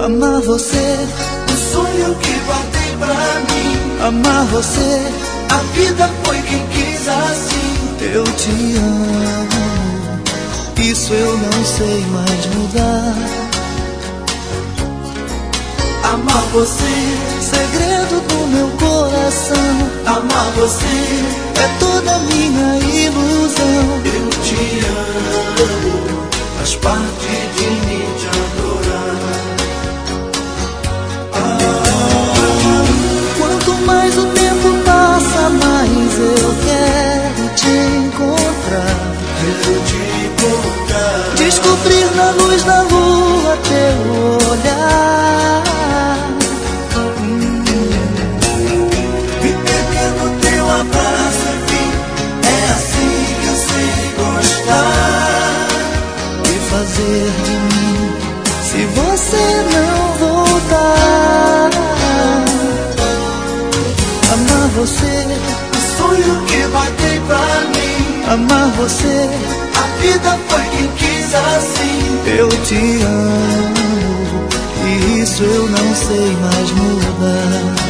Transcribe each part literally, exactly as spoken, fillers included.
Amar você, o sonho que guardei pra mim. amar você, A vida foi quem quis assim. eu te amo. Isso eu não sei mais mudar. Amar você, Segredo do meu coração, amar você, é toda minha ilusão. eu te amo. Faz parte de mim te adorar. Quanto mais o tempo passa, mais eu quero te encontrar. Quero te encontrar. Descobrir na luz da lua teu olhar. Me perder no teu abraço, enfim. É assim que eu sei gostar. E fazer de mim, se você não voltar. Amar você, O sonho que guardei pra mim. amar você, A vida foi quem quis assim. eu te amo. E isso eu não sei mais mudar.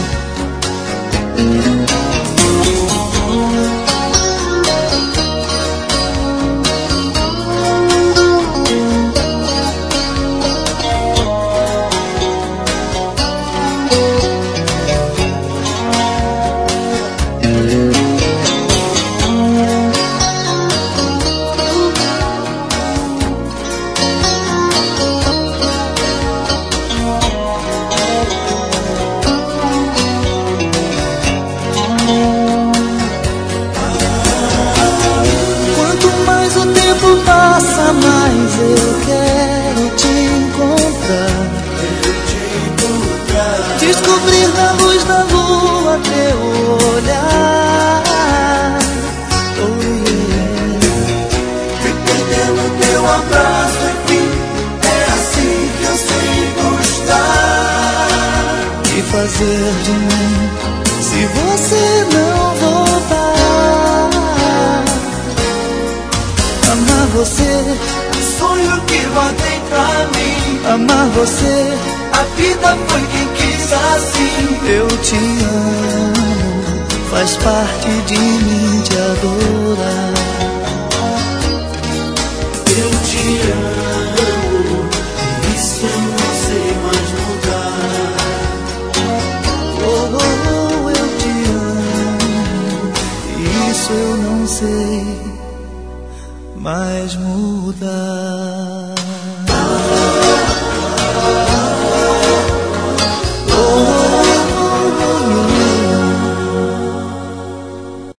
Passa, mais eu quero te encontrar. Quero te encontrar. Descobrir na luz da lua teu olhar. Oh, yeah. Me perder no teu abraço, enfim. É assim que eu sei gostar. E fazer de mim, se você não voltar. Amar você, O sonho que guardei pra mim. amar você, A vida foi quem quis assim. eu te amo. Faz parte de mim te adorar. Eu te amo. E isso eu não sei mais mudar. Oh, oh, oh, eu te amo. Isso eu não sei mais mudar.